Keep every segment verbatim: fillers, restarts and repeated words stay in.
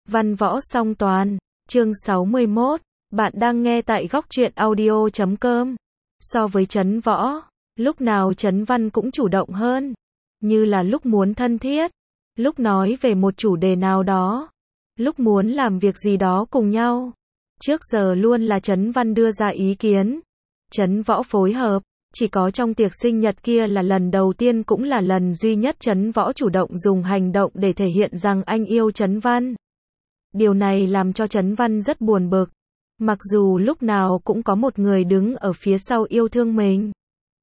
Văn võ song toàn, chương sáu mươi mốt, bạn đang nghe tại góc truyện audio chấm com. So với Trấn Võ, lúc nào Trấn Văn cũng chủ động hơn, như là lúc muốn thân thiết, lúc nói về một chủ đề nào đó, lúc muốn làm việc gì đó cùng nhau. Trước giờ luôn là Trấn Văn đưa ra ý kiến, Trấn Võ phối hợp, chỉ có trong tiệc sinh nhật kia là lần đầu tiên cũng là lần duy nhất Trấn Võ chủ động dùng hành động để thể hiện rằng anh yêu Trấn Văn. Điều này làm cho Trấn Văn rất buồn bực. Mặc dù lúc nào cũng có một người đứng ở phía sau yêu thương mình.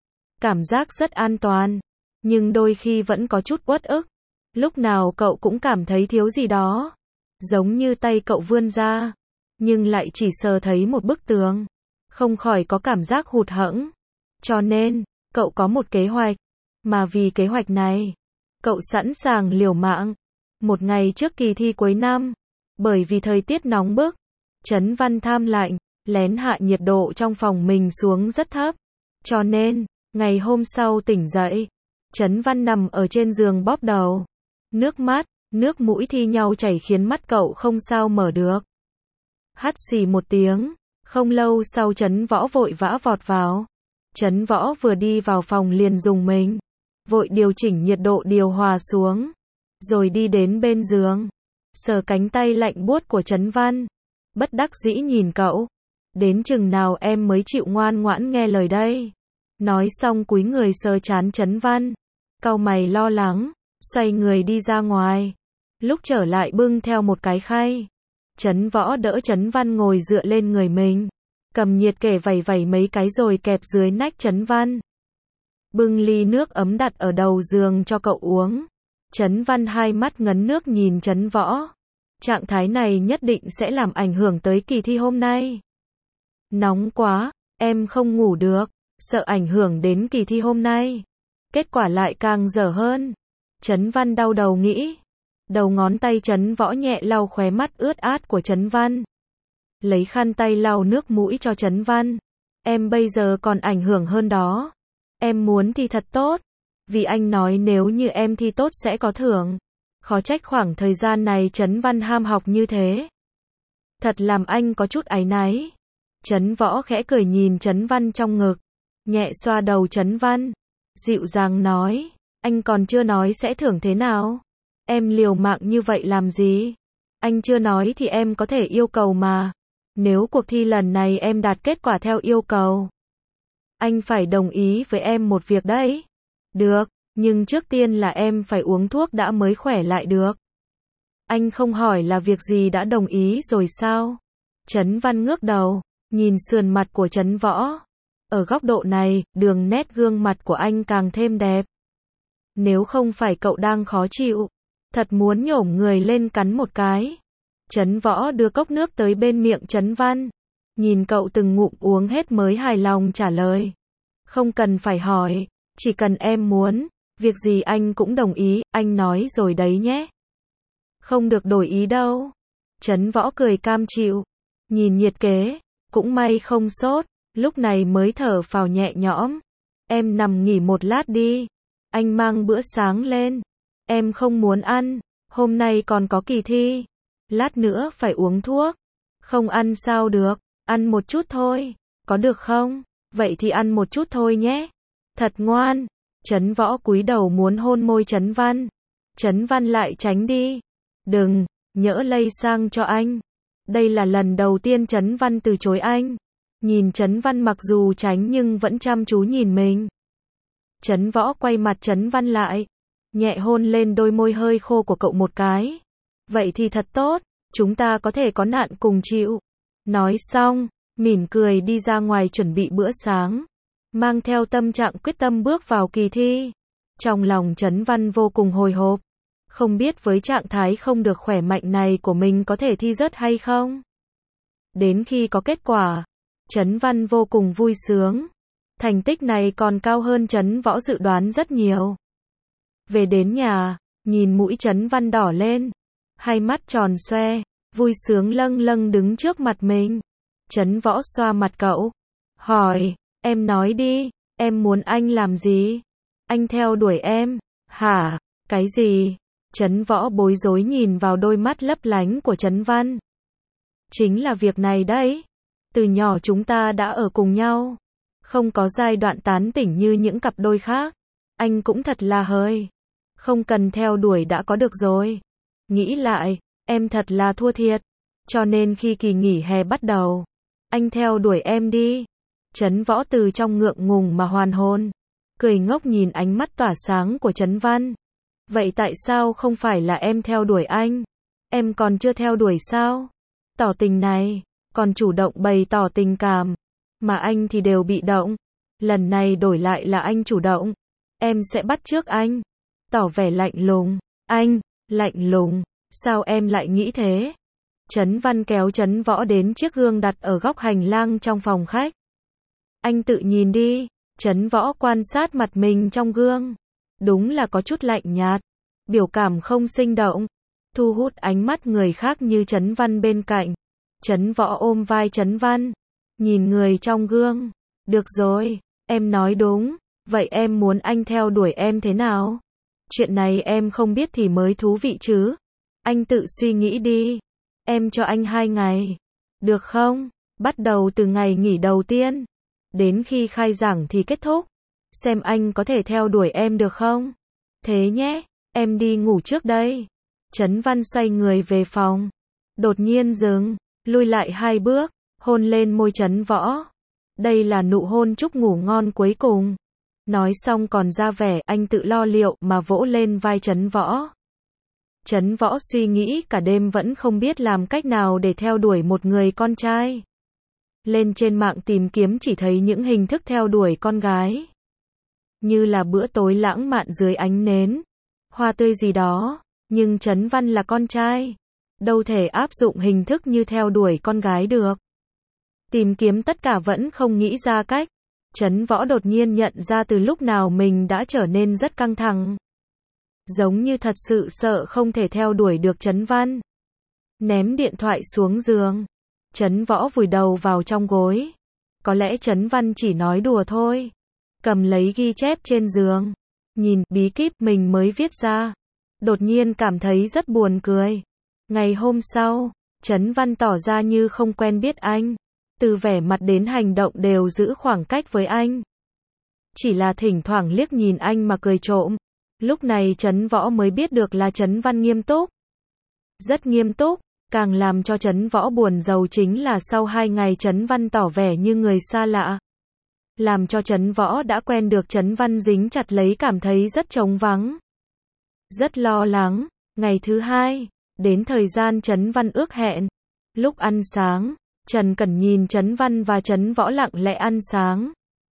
Cảm giác rất an toàn. Nhưng đôi khi vẫn có chút uất ức. Lúc nào cậu cũng cảm thấy thiếu gì đó. Giống như tay cậu vươn ra. Nhưng lại chỉ sờ thấy một bức tường. Không khỏi có cảm giác hụt hẫng. Cho nên, cậu có một kế hoạch. Mà vì kế hoạch này, cậu sẵn sàng liều mạng. Một ngày trước kỳ thi cuối năm. Bởi vì thời tiết nóng bức, Trấn Văn tham lạnh, lén hạ nhiệt độ trong phòng mình xuống rất thấp. Cho nên, ngày hôm sau tỉnh dậy, Trấn Văn nằm ở trên giường bóp đầu. Nước mắt, nước mũi thi nhau chảy khiến mắt cậu không sao mở được. Hắt xì một tiếng, không lâu sau Trấn Võ vội vã vọt vào. Trấn Võ vừa đi vào phòng liền dùng mình, vội điều chỉnh nhiệt độ điều hòa xuống, rồi đi đến bên giường. Sờ cánh tay lạnh buốt của Trấn Văn. Bất đắc dĩ nhìn cậu. Đến chừng nào em mới chịu ngoan ngoãn nghe lời đây? Nói xong cúi người sờ trán Trấn Văn. Cau mày lo lắng. Xoay người đi ra ngoài. Lúc trở lại bưng theo một cái khay. Trấn Võ đỡ Trấn Văn ngồi dựa lên người mình. Cầm nhiệt kể vẩy vẩy mấy cái rồi kẹp dưới nách Trấn Văn. Bưng ly nước ấm đặt ở đầu giường cho cậu uống. Trấn Văn hai mắt ngấn nước nhìn Trấn Võ. Trạng thái này nhất định sẽ làm ảnh hưởng tới kỳ thi hôm nay. Nóng quá, em không ngủ được, sợ ảnh hưởng đến kỳ thi hôm nay. Kết quả lại càng dở hơn. Trấn Văn đau đầu nghĩ. Đầu ngón tay Trấn Võ nhẹ lau khóe mắt ướt át của Trấn Văn. Lấy khăn tay lau nước mũi cho Trấn Văn. Em bây giờ còn ảnh hưởng hơn đó. Em muốn thi thật tốt. Vì anh nói nếu như em thi tốt sẽ có thưởng. Khó trách khoảng thời gian này Trấn Văn ham học như thế. Thật làm anh có chút áy náy. Trấn Võ khẽ cười nhìn Trấn Văn trong ngực. Nhẹ xoa đầu Trấn Văn. Dịu dàng nói. Anh còn chưa nói sẽ thưởng thế nào. Em liều mạng như vậy làm gì? Anh chưa nói thì em có thể yêu cầu mà. Nếu cuộc thi lần này em đạt kết quả theo yêu cầu, anh phải đồng ý với em một việc đấy. Được, nhưng trước tiên là em phải uống thuốc đã mới khỏe lại được. Anh không hỏi là việc gì đã đồng ý rồi sao? Trấn Văn ngước đầu, nhìn sườn mặt của Trấn Võ. Ở góc độ này, đường nét gương mặt của anh càng thêm đẹp. Nếu không phải cậu đang khó chịu, thật muốn nhổm người lên cắn một cái. Trấn Võ đưa cốc nước tới bên miệng Trấn Văn. Nhìn cậu từng ngụm uống hết mới hài lòng trả lời. Không cần phải hỏi. Chỉ cần em muốn, việc gì anh cũng đồng ý, anh nói rồi đấy nhé. Không được đổi ý đâu. Trấn Võ cười cam chịu. Nhìn nhiệt kế, cũng may không sốt, lúc này mới thở phào nhẹ nhõm. Em nằm nghỉ một lát đi. Anh mang bữa sáng lên. Em không muốn ăn, hôm nay còn có kỳ thi. Lát nữa phải uống thuốc. Không ăn sao được, ăn một chút thôi, có được không? Vậy thì ăn một chút thôi nhé. Thật ngoan. Trấn Võ cúi đầu muốn hôn môi Trấn Văn. Trấn Văn lại tránh đi. Đừng, nhỡ lây sang cho anh. Đây là lần đầu tiên Trấn Văn từ chối anh. Nhìn Trấn Văn mặc dù tránh nhưng vẫn chăm chú nhìn mình. Trấn Võ quay mặt Trấn Văn lại. Nhẹ hôn lên đôi môi hơi khô của cậu một cái. Vậy thì thật tốt, chúng ta có thể có nạn cùng chịu. Nói xong, mỉm cười đi ra ngoài chuẩn bị bữa sáng. Mang theo tâm trạng quyết tâm bước vào kỳ thi. Trong lòng Trấn Văn vô cùng hồi hộp. Không biết với trạng thái không được khỏe mạnh này của mình có thể thi rớt hay không. Đến khi có kết quả, Trấn Văn vô cùng vui sướng. Thành tích này còn cao hơn Trấn Võ dự đoán rất nhiều. Về đến nhà, nhìn mũi Trấn Văn đỏ lên. Hai mắt tròn xoe, vui sướng lâng lâng đứng trước mặt mình. Trấn Võ xoa mặt cậu. Hỏi, em nói đi, em muốn anh làm gì? Anh theo đuổi em. Hả? Cái gì? Trấn Võ bối rối nhìn vào đôi mắt lấp lánh của Trấn Văn. Chính là việc này đấy. Từ nhỏ chúng ta đã ở cùng nhau. Không có giai đoạn tán tỉnh như những cặp đôi khác. Anh cũng thật là hơi. Không cần theo đuổi đã có được rồi. Nghĩ lại, em thật là thua thiệt. Cho nên khi kỳ nghỉ hè bắt đầu, anh theo đuổi em đi. Trấn Võ từ trong ngượng ngùng mà hoàn hồn. Cười ngốc nhìn ánh mắt tỏa sáng của Trấn Văn. Vậy tại sao không phải là em theo đuổi anh? Em còn chưa theo đuổi sao? Tỏ tình này, còn chủ động bày tỏ tình cảm. Mà anh thì đều bị động. Lần này đổi lại là anh chủ động. Em sẽ bắt chước anh. Tỏ vẻ lạnh lùng. Anh, lạnh lùng. Sao em lại nghĩ thế? Trấn Văn kéo Trấn Võ đến chiếc gương đặt ở góc hành lang trong phòng khách. Anh tự nhìn đi. Trấn Võ quan sát mặt mình trong gương. Đúng là có chút lạnh nhạt. Biểu cảm không sinh động. Thu hút ánh mắt người khác như Trấn Văn bên cạnh. Trấn Võ ôm vai Trấn Văn. Nhìn người trong gương. Được rồi, em nói đúng. Vậy em muốn anh theo đuổi em thế nào? Chuyện này em không biết thì mới thú vị chứ. Anh tự suy nghĩ đi. Em cho anh hai ngày. Được không? Bắt đầu từ ngày nghỉ đầu tiên. Đến khi khai giảng thì kết thúc. Xem anh có thể theo đuổi em được không? Thế nhé, em đi ngủ trước đây. Trấn Văn xoay người về phòng. Đột nhiên dừng, lui lại hai bước, hôn lên môi Trấn Võ. Đây là nụ hôn chúc ngủ ngon cuối cùng. Nói xong còn ra vẻ anh tự lo liệu mà vỗ lên vai Trấn Võ. Trấn Võ suy nghĩ cả đêm vẫn không biết làm cách nào để theo đuổi một người con trai. Lên trên mạng tìm kiếm chỉ thấy những hình thức theo đuổi con gái. Như là bữa tối lãng mạn dưới ánh nến, hoa tươi gì đó, nhưng Trấn Văn là con trai. Đâu thể áp dụng hình thức như theo đuổi con gái được. Tìm kiếm tất cả vẫn không nghĩ ra cách. Trấn Võ đột nhiên nhận ra từ lúc nào mình đã trở nên rất căng thẳng. Giống như thật sự sợ không thể theo đuổi được Trấn Văn. Ném điện thoại xuống giường. Trấn Võ vùi đầu vào trong gối. Có lẽ Trấn Văn chỉ nói đùa thôi. Cầm lấy ghi chép trên giường. Nhìn bí kíp mình mới viết ra. Đột nhiên cảm thấy rất buồn cười. Ngày hôm sau, Trấn Văn tỏ ra như không quen biết anh. Từ vẻ mặt đến hành động đều giữ khoảng cách với anh. Chỉ là thỉnh thoảng liếc nhìn anh mà cười trộm. Lúc này Trấn Võ mới biết được là Trấn Văn nghiêm túc. Rất nghiêm túc. Càng làm cho Trấn Võ buồn rầu chính là sau hai ngày Trấn Văn tỏ vẻ như người xa lạ. Làm cho Trấn Võ đã quen được Trấn Văn dính chặt lấy cảm thấy rất trống vắng. Rất lo lắng. Ngày thứ hai, đến thời gian Trấn Văn ước hẹn. Lúc ăn sáng, Trần Cẩn nhìn Trấn Văn và Trấn Võ lặng lẽ ăn sáng.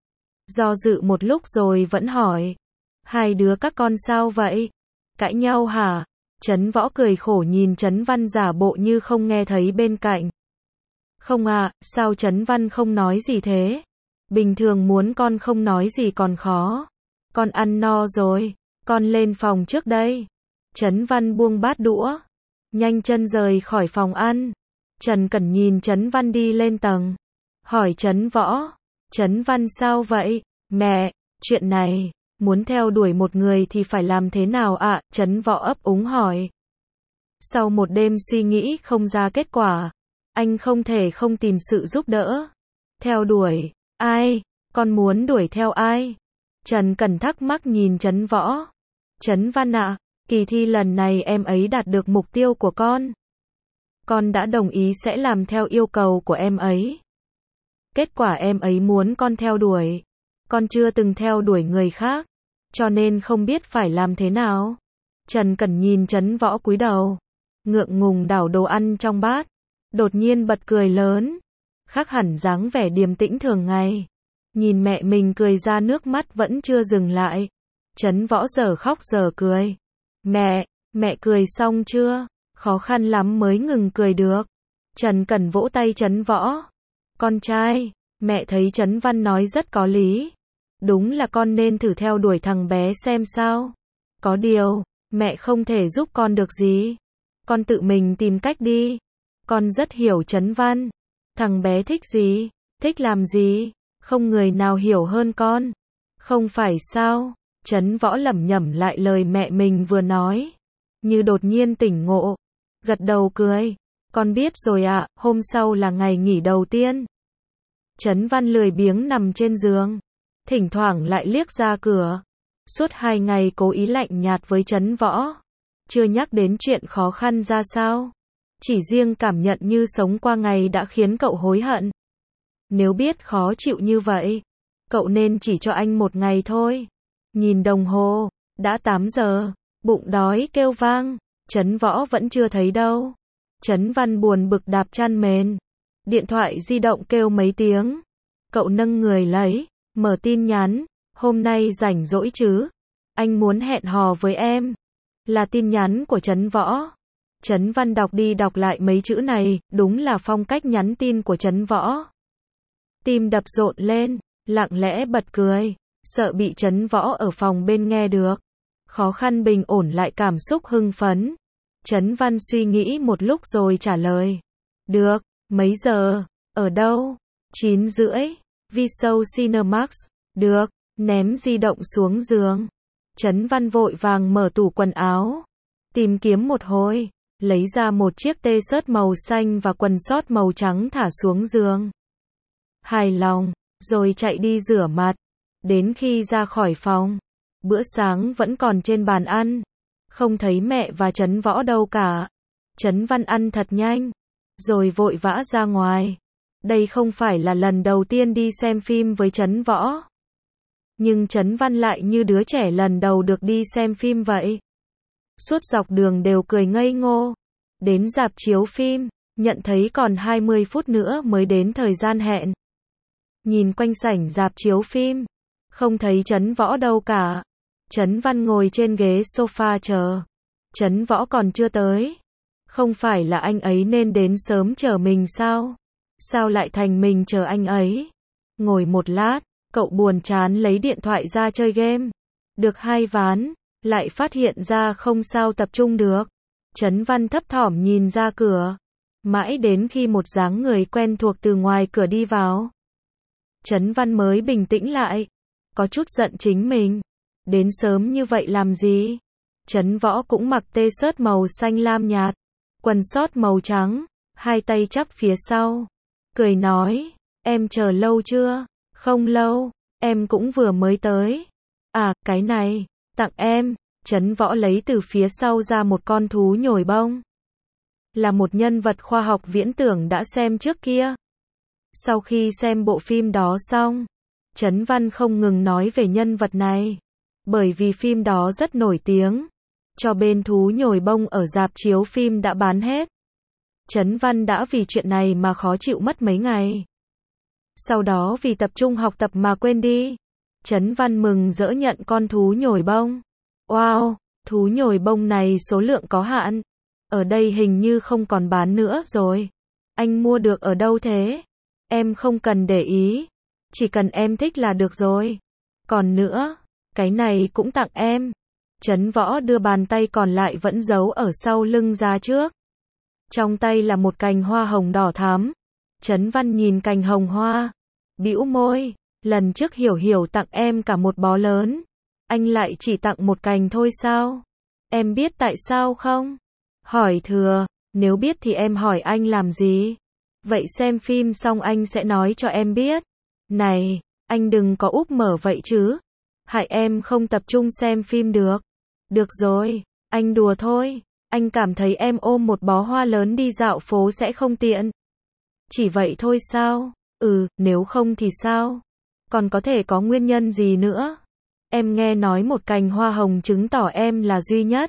Do dự một lúc rồi vẫn hỏi. Hai đứa các con sao vậy? Cãi nhau hả? Trấn Võ cười khổ nhìn Trấn Văn giả bộ như không nghe thấy bên cạnh. Không à, sao Trấn Văn không nói gì thế? Bình thường muốn con không nói gì còn khó. Con ăn no rồi, con lên phòng trước đây. Trấn Văn buông bát đũa, nhanh chân rời khỏi phòng ăn. Trần Cẩn nhìn Trấn Văn đi lên tầng, hỏi Trấn Võ. Trấn Văn sao vậy? Mẹ, chuyện này, muốn theo đuổi một người thì phải làm thế nào ạ? À? Trấn Võ ấp úng hỏi. Sau một đêm suy nghĩ không ra kết quả, anh không thể không tìm sự giúp đỡ. Theo đuổi ai? Con muốn đuổi theo ai? Trần Cẩn thắc mắc nhìn Trấn Võ. Trấn Văn ạ, à, kỳ thi lần này em ấy đạt được mục tiêu của con. Con đã đồng ý sẽ làm theo yêu cầu của em ấy. Kết quả em ấy muốn con theo đuổi. Con chưa từng theo đuổi người khác, cho nên không biết phải làm thế nào. Trần Cẩn nhìn Trấn Võ cúi đầu, ngượng ngùng đảo đồ ăn trong bát, đột nhiên bật cười lớn, khác hẳn dáng vẻ điềm tĩnh thường ngày. Nhìn mẹ mình cười ra nước mắt vẫn chưa dừng lại. Trấn Võ giờ khóc giờ cười. Mẹ, mẹ cười xong chưa? Khó khăn lắm mới ngừng cười được. Trần Cẩn vỗ tay Trấn Võ. Con trai, mẹ thấy Trấn Văn nói rất có lý. Đúng là con nên thử theo đuổi thằng bé xem sao. Có điều, mẹ không thể giúp con được gì. Con tự mình tìm cách đi. Con rất hiểu Trấn Văn. Thằng bé thích gì, thích làm gì, không người nào hiểu hơn con. Không phải sao? Trấn Võ lẩm nhẩm lại lời mẹ mình vừa nói. như đột nhiên tỉnh ngộ, gật đầu cười. Con biết rồi ạ, hôm sau là ngày nghỉ đầu tiên. Trấn Văn lười biếng nằm trên giường, thỉnh thoảng lại liếc ra cửa. Suốt hai ngày cố ý lạnh nhạt với Trấn Võ, chưa nhắc đến chuyện khó khăn ra sao. Chỉ riêng cảm nhận như sống qua ngày đã khiến cậu hối hận. Nếu biết khó chịu như vậy, cậu nên chỉ cho anh một ngày thôi. Nhìn đồng hồ, đã tám giờ, bụng đói kêu vang, Trấn Võ vẫn chưa thấy đâu. Trấn Văn buồn bực đạp chăn mền. Điện thoại di động kêu mấy tiếng. Cậu nâng người lấy, mở tin nhắn, hôm nay rảnh rỗi chứ? Anh muốn hẹn hò với em. Là tin nhắn của Trấn Võ. Trấn Văn đọc đi đọc lại mấy chữ này, đúng là phong cách nhắn tin của Trấn Võ. Tim đập rộn lên, lặng lẽ bật cười, sợ bị Trấn Võ ở phòng bên nghe được. Khó khăn bình ổn lại cảm xúc hưng phấn. Trấn Văn suy nghĩ một lúc rồi trả lời. Được, mấy giờ? Ở đâu? chín rưỡi. Viso Cinemax. Được, ném di động xuống giường. Trấn Văn vội vàng mở tủ quần áo. Tìm kiếm một hồi, lấy ra một chiếc t-shirt màu xanh và quần sót màu trắng thả xuống giường. Hài lòng, rồi chạy đi rửa mặt. Đến khi ra khỏi phòng, bữa sáng vẫn còn trên bàn ăn. Không thấy mẹ và Trấn Võ đâu cả. Trấn Văn ăn thật nhanh, rồi vội vã ra ngoài. Đây không phải là lần đầu tiên đi xem phim với Trấn Võ. Nhưng Trấn Văn lại như đứa trẻ lần đầu được đi xem phim vậy. Suốt dọc đường đều cười ngây ngô. Đến rạp chiếu phim, nhận thấy còn hai mươi phút nữa mới đến thời gian hẹn. Nhìn quanh sảnh rạp chiếu phim, không thấy Trấn Võ đâu cả. Trấn Văn ngồi trên ghế sofa chờ. Trấn Võ còn chưa tới. Không phải là anh ấy nên đến sớm chờ mình sao? Sao lại thành mình chờ anh ấy? Ngồi một lát, cậu buồn chán lấy điện thoại ra chơi game. Được hai ván, lại phát hiện ra không sao tập trung được. Trấn Văn thấp thỏm nhìn ra cửa. Mãi đến khi một dáng người quen thuộc từ ngoài cửa đi vào, Trấn Văn mới bình tĩnh lại. Có chút giận chính mình. Đến sớm như vậy làm gì? Trấn Võ cũng mặc t-shirt màu xanh lam nhạt, quần sót màu trắng, hai tay chắp phía sau. Cười nói, em chờ lâu chưa? Không lâu, em cũng vừa mới tới. À, cái này, tặng em. Trấn Võ lấy từ phía sau ra một con thú nhồi bông. Là một nhân vật khoa học viễn tưởng đã xem trước kia. Sau khi xem bộ phim đó xong, Trấn Văn không ngừng nói về nhân vật này. Bởi vì phim đó rất nổi tiếng. Cho bên thú nhồi bông ở rạp chiếu phim đã bán hết. Trấn Văn đã vì chuyện này mà khó chịu mất mấy ngày. Sau đó vì tập trung học tập mà quên đi. Trấn Văn mừng rỡ nhận con thú nhồi bông. Wow, thú nhồi bông này số lượng có hạn. Ở đây hình như không còn bán nữa rồi. Anh mua được ở đâu thế? Em không cần để ý. Chỉ cần em thích là được rồi. Còn nữa, cái này cũng tặng em. Trấn Võ đưa bàn tay còn lại vẫn giấu ở sau lưng ra trước. Trong tay là một cành hoa hồng đỏ thắm. Trấn Văn nhìn cành hồng hoa, bĩu môi, lần trước Hiểu Hiểu tặng em cả một bó lớn. Anh lại chỉ tặng một cành thôi sao? Em biết tại sao không? Hỏi thừa, nếu biết thì em hỏi anh làm gì? Vậy xem phim xong anh sẽ nói cho em biết. Này, anh đừng có úp mở vậy chứ. Hại em không tập trung xem phim được. Được rồi, anh đùa thôi. Anh cảm thấy em ôm một bó hoa lớn đi dạo phố sẽ không tiện. Chỉ vậy thôi sao? Ừ, nếu không thì sao? Còn có thể có nguyên nhân gì nữa? Em nghe nói một cành hoa hồng chứng tỏ em là duy nhất.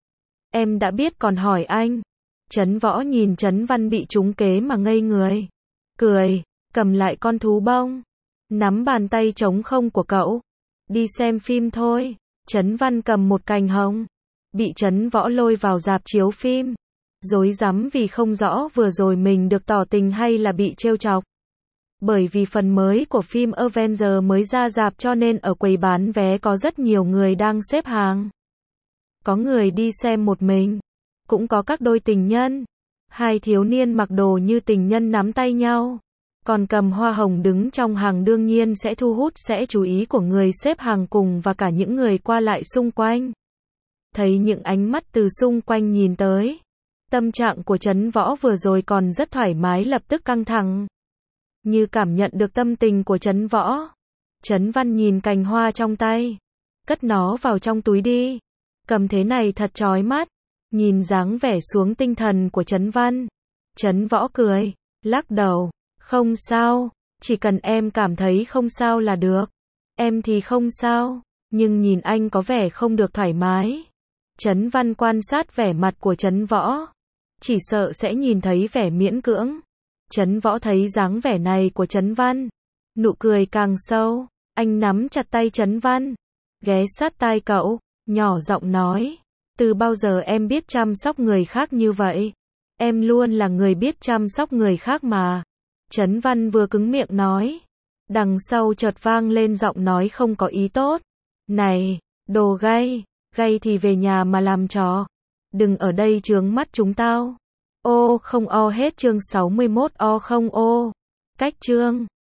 Em đã biết còn hỏi anh. Trấn Võ nhìn Trấn Văn bị trúng kế mà ngây người. Cười, cầm lại con thú bông. Nắm bàn tay trống không của cậu. Đi xem phim thôi. Trấn Văn cầm một cành hồng. Bị Trấn Võ lôi vào rạp chiếu phim. Rối rắm vì không rõ vừa rồi mình được tỏ tình hay là bị trêu chọc. Bởi vì phần mới của phim Avengers mới ra rạp cho nên ở quầy bán vé có rất nhiều người đang xếp hàng. Có người đi xem một mình. Cũng có các đôi tình nhân. Hai thiếu niên mặc đồ như tình nhân nắm tay nhau. Còn cầm hoa hồng đứng trong hàng đương nhiên sẽ thu hút sẽ chú ý của người xếp hàng cùng và cả những người qua lại xung quanh. Thấy những ánh mắt từ xung quanh nhìn tới. Tâm trạng của Trấn Võ vừa rồi còn rất thoải mái lập tức căng thẳng. Như cảm nhận được tâm tình của Trấn Võ. Trấn Văn nhìn cành hoa trong tay. Cất nó vào trong túi đi. Cầm thế này thật chói mắt. Nhìn dáng vẻ xuống tinh thần của Trấn Văn. Trấn Võ cười. Lắc đầu. Không sao. Chỉ cần em cảm thấy không sao là được. Em thì không sao. Nhưng nhìn anh có vẻ không được thoải mái. Trấn Văn quan sát vẻ mặt của Trấn Võ. Chỉ sợ sẽ nhìn thấy vẻ miễn cưỡng. Trấn Võ thấy dáng vẻ này của Trấn Văn. Nụ cười càng sâu. Anh nắm chặt tay Trấn Văn. Ghé sát tai cậu. Nhỏ giọng nói. Từ bao giờ em biết chăm sóc người khác như vậy? Em luôn là người biết chăm sóc người khác mà. Trấn Văn vừa cứng miệng nói. Đằng sau chợt vang lên giọng nói không có ý tốt. Này, đồ gay. Gay thì về nhà mà làm trò. Đừng ở đây chướng mắt chúng tao. Ô không o hết chương sáu mươi mốt o không ô. Cách chương.